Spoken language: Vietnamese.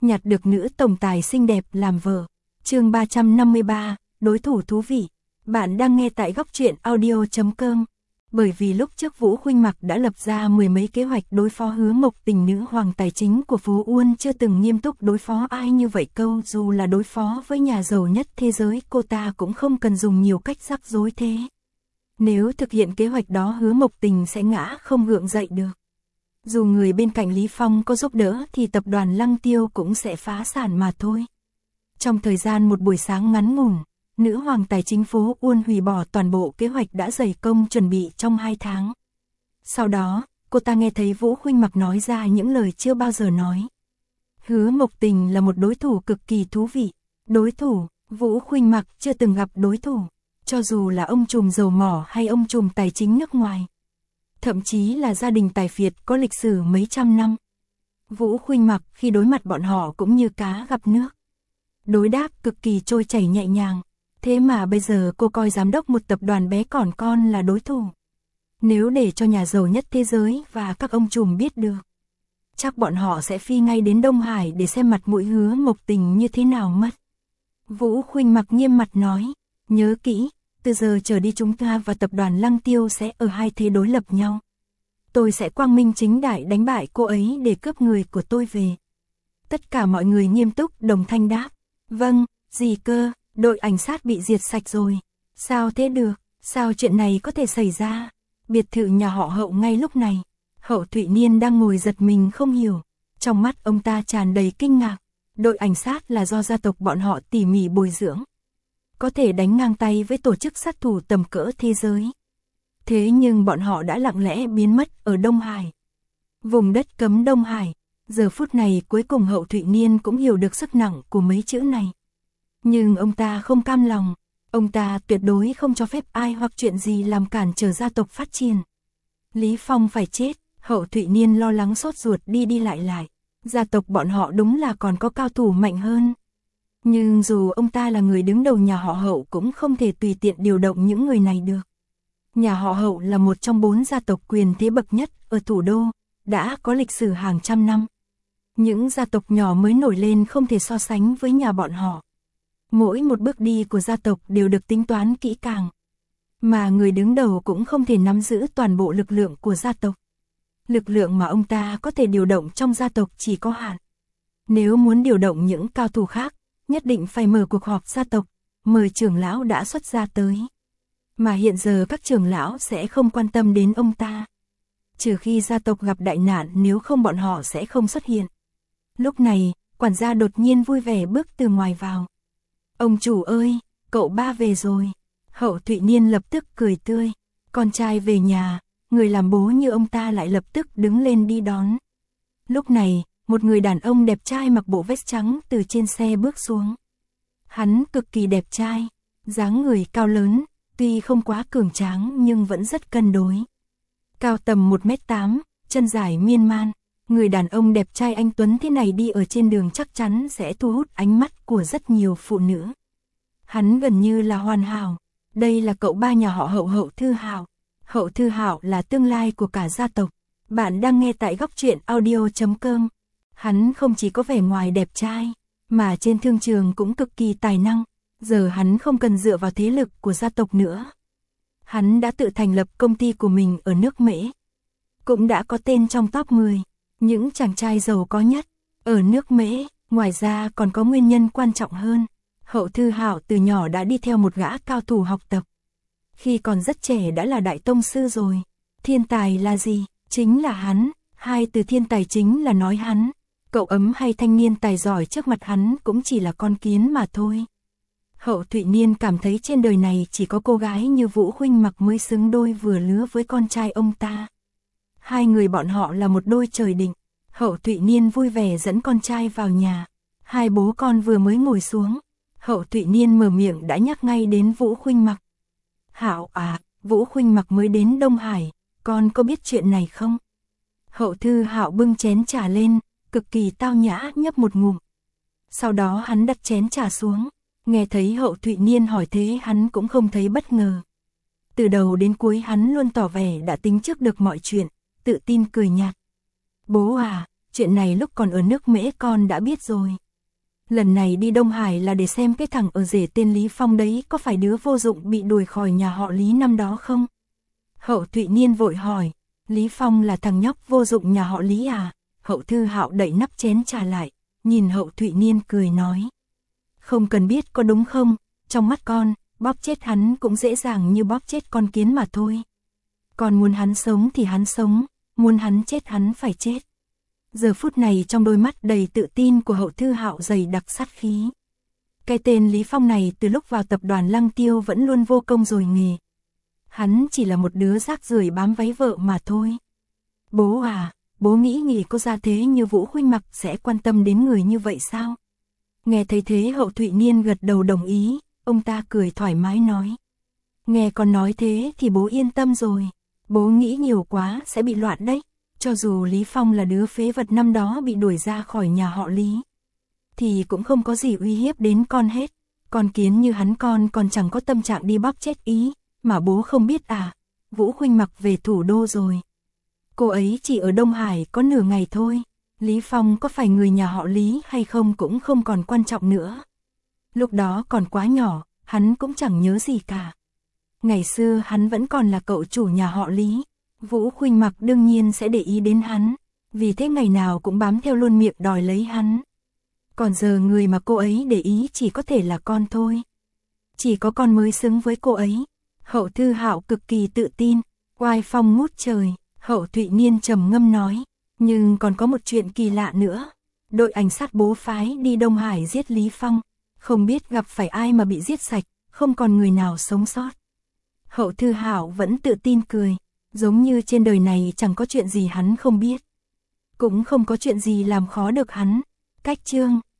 nhặt được nữ tổng tài xinh đẹp làm vợ. Chương 353, đối thủ thú vị. Bạn đang nghe tại góc truyện audio.com. Bởi vì lúc trước Vũ Khuynh Mặc đã lập ra mười mấy kế hoạch đối phó Hứa Mộc Tình, nữ hoàng tài chính của Phú Uôn chưa từng nghiêm túc đối phó ai như vậy câu, dù là đối phó với nhà giàu nhất thế giới cô ta cũng không cần dùng nhiều cách rắc rối thế. Nếu thực hiện kế hoạch đó Hứa Mộc Tình sẽ ngã không gượng dậy được. Dù người bên cạnh Lý Phong có giúp đỡ thì tập đoàn Lăng Tiêu cũng sẽ phá sản mà thôi. Trong thời gian một buổi sáng ngắn ngủn, nữ hoàng tài chính Phú Uôn hủy bỏ toàn bộ kế hoạch đã dày công chuẩn bị trong 2 tháng. Sau đó, cô ta nghe thấy Vũ Khuynh Mặc nói ra những lời chưa bao giờ nói. Hứa Mộc Tình là một đối thủ cực kỳ thú vị. Đối thủ, Vũ Khuynh Mặc chưa từng gặp đối thủ, cho dù là ông trùm dầu mỏ hay ông trùm tài chính nước ngoài. Thậm chí là gia đình tài phiệt có lịch sử mấy trăm năm. Vũ Khuynh Mặc khi đối mặt bọn họ cũng như cá gặp nước. Đối đáp cực kỳ trôi chảy nhẹ nhàng. Thế mà bây giờ cô coi giám đốc một tập đoàn bé còn con là đối thủ. Nếu để cho nhà giàu nhất thế giới và các ông trùm biết được, chắc bọn họ sẽ phi ngay đến Đông Hải để xem mặt mũi Hứa Mộc Tình như thế nào mất. Vũ Khuynh Mặc nghiêm mặt nói, nhớ kỹ, từ giờ trở đi chúng ta và tập đoàn Lăng Tiêu sẽ ở hai thế đối lập nhau. Tôi sẽ quang minh chính đại đánh bại cô ấy để cướp người của tôi về. Tất cả mọi người nghiêm túc đồng thanh đáp. Vâng, gì cơ, đội ảnh sát bị diệt sạch rồi. Sao thế được, sao chuyện này có thể xảy ra? Biệt thự nhà họ Hậu ngay lúc này, Hậu Thụy Niên đang ngồi giật mình không hiểu. Trong mắt ông ta tràn đầy kinh ngạc. Đội ảnh sát là do gia tộc bọn họ tỉ mỉ bồi dưỡng, có thể đánh ngang tay với tổ chức sát thủ tầm cỡ thế giới. Thế nhưng bọn họ đã lặng lẽ biến mất ở Đông Hải. Vùng đất cấm Đông Hải. Giờ phút này cuối cùng Hậu Thụy Niên cũng hiểu được sức nặng của mấy chữ này. Nhưng ông ta không cam lòng. Ông ta tuyệt đối không cho phép ai hoặc chuyện gì làm cản trở gia tộc phát triển. Lý Phong phải chết. Hậu Thụy Niên lo lắng sốt ruột đi lại. Gia tộc bọn họ đúng là còn có cao thủ mạnh hơn. Nhưng dù ông ta là người đứng đầu nhà họ Hậu cũng không thể tùy tiện điều động những người này được. Nhà họ Hậu là một trong 4 gia tộc quyền thế bậc nhất ở thủ đô, đã có lịch sử hàng trăm năm. Những gia tộc nhỏ mới nổi lên không thể so sánh với nhà bọn họ. Mỗi một bước đi của gia tộc đều được tính toán kỹ càng. Mà người đứng đầu cũng không thể nắm giữ toàn bộ lực lượng của gia tộc. Lực lượng mà ông ta có thể điều động trong gia tộc chỉ có hạn. Nếu muốn điều động những cao thủ khác, nhất định phải mở cuộc họp gia tộc, mời trưởng lão đã xuất gia tới. Mà hiện giờ các trưởng lão sẽ không quan tâm đến ông ta. Trừ khi gia tộc gặp đại nạn, nếu không bọn họ sẽ không xuất hiện. Lúc này, quản gia đột nhiên vui vẻ bước từ ngoài vào. Ông chủ ơi, cậu ba về rồi. Hậu Thụy Niên lập tức cười tươi. Con trai về nhà, người làm bố như ông ta lại lập tức đứng lên đi đón. Lúc này, một người đàn ông đẹp trai mặc bộ vest trắng từ trên xe bước xuống. Hắn cực kỳ đẹp trai, dáng người cao lớn, tuy không quá cường tráng nhưng vẫn rất cân đối. Cao tầm 1m8, chân dài miên man. Người đàn ông đẹp trai anh tuấn thế này đi ở trên đường chắc chắn sẽ thu hút ánh mắt của rất nhiều phụ nữ. Hắn gần như là hoàn hảo. Đây là cậu ba nhà họ Hậu, Hậu Thư Hạo. Hậu Thư Hạo là tương lai của cả gia tộc. Bạn đang nghe tại góc truyện audio.com. Hắn không chỉ có vẻ ngoài đẹp trai, mà trên thương trường cũng cực kỳ tài năng. Giờ hắn không cần dựa vào thế lực của gia tộc nữa. Hắn đã tự thành lập công ty của mình ở nước Mễ. Cũng đã có tên trong top 10 những chàng trai giàu có nhất ở nước Mễ. Ngoài ra còn có nguyên nhân quan trọng hơn. Hậu Thư Hạo từ nhỏ đã đi theo một gã cao thủ học tập. Khi còn rất trẻ đã là đại tông sư rồi. Thiên tài là gì? Chính là hắn. Hai từ thiên tài chính là nói hắn. Cậu ấm hay thanh niên tài giỏi trước mặt hắn cũng chỉ là con kiến mà thôi. Hậu Thụy Niên cảm thấy trên đời này chỉ có cô gái như Vũ Khuynh Mặc mới xứng đôi vừa lứa với con trai ông ta. Hai người bọn họ là một đôi trời định. Hậu Thụy Niên vui vẻ dẫn con trai vào nhà. Hai bố con vừa mới ngồi xuống, Hậu Thụy Niên mở miệng đã nhắc ngay đến Vũ Khuynh Mặc. Hạo à, Vũ Khuynh Mặc mới đến Đông Hải, con có biết chuyện này không? Hậu Thư Hạo bưng chén trà lên, cực kỳ tao nhã nhấp một ngụm. Sau đó hắn đặt chén trà xuống, nghe thấy Hậu Thụy Niên hỏi thế hắn cũng không thấy bất ngờ. Từ đầu đến cuối hắn luôn tỏ vẻ đã tính trước được mọi chuyện, tự tin cười nhạt. Bố à, chuyện này lúc còn ở nước Mễ con đã biết rồi. Lần này đi Đông Hải là để xem cái thằng ở rể tên Lý Phong đấy có phải đứa vô dụng bị đuổi khỏi nhà họ Lý năm đó không? Hậu Thụy Niên vội hỏi, Lý Phong là thằng nhóc vô dụng nhà họ Lý à? Hậu Thư Hạo đậy nắp chén trà lại, nhìn Hậu Thụy Niên cười nói. Không cần biết có đúng không, trong mắt con, bóp chết hắn cũng dễ dàng như bóp chết con kiến mà thôi. Còn muốn hắn sống thì hắn sống, muốn hắn chết hắn phải chết. Giờ phút này trong đôi mắt đầy tự tin của Hậu Thư Hạo dày đặc sát khí. Cái tên Lý Phong này từ lúc vào tập đoàn Lăng Tiêu vẫn luôn vô công rồi nghề. Hắn chỉ là một đứa rác rưởi bám váy vợ mà thôi. Bố à, bố nghĩ cô gia thế như Vũ Khuynh Mặc sẽ quan tâm đến người như vậy sao? Nghe thấy thế Hậu Thụy Niên gật đầu đồng ý, ông ta cười thoải mái nói. Nghe con nói thế thì bố yên tâm rồi, bố nghĩ nhiều quá sẽ bị loạn đấy. Cho dù Lý Phong là đứa phế vật năm đó bị đuổi ra khỏi nhà họ Lý, thì cũng không có gì uy hiếp đến con hết. Con kiến như hắn con còn chẳng có tâm trạng đi bóp chết ý, mà bố không biết à, Vũ Khuynh Mặc về thủ đô rồi. Cô ấy chỉ ở Đông Hải có nửa ngày thôi, Lý Phong có phải người nhà họ Lý hay không cũng không còn quan trọng nữa. Lúc đó còn quá nhỏ, hắn cũng chẳng nhớ gì cả. Ngày xưa hắn vẫn còn là cậu chủ nhà họ Lý. Vũ Khuynh Mặc đương nhiên sẽ để ý đến hắn, vì thế ngày nào cũng bám theo luôn miệng đòi lấy hắn. Còn giờ người mà cô ấy để ý chỉ có thể là con thôi. Chỉ có con mới xứng với cô ấy. Hậu Thư Hạo cực kỳ tự tin, oai phong ngút trời. Hậu Thụy Niên trầm ngâm nói, nhưng còn có một chuyện kỳ lạ nữa. Đội ảnh sát bố phái đi Đông Hải giết Lý Phong, không biết gặp phải ai mà bị giết sạch, không còn người nào sống sót. Hậu Thư Hạo vẫn tự tin cười. Giống như trên đời này chẳng có chuyện gì hắn không biết. Cũng không có chuyện gì làm khó được hắn. Cách chương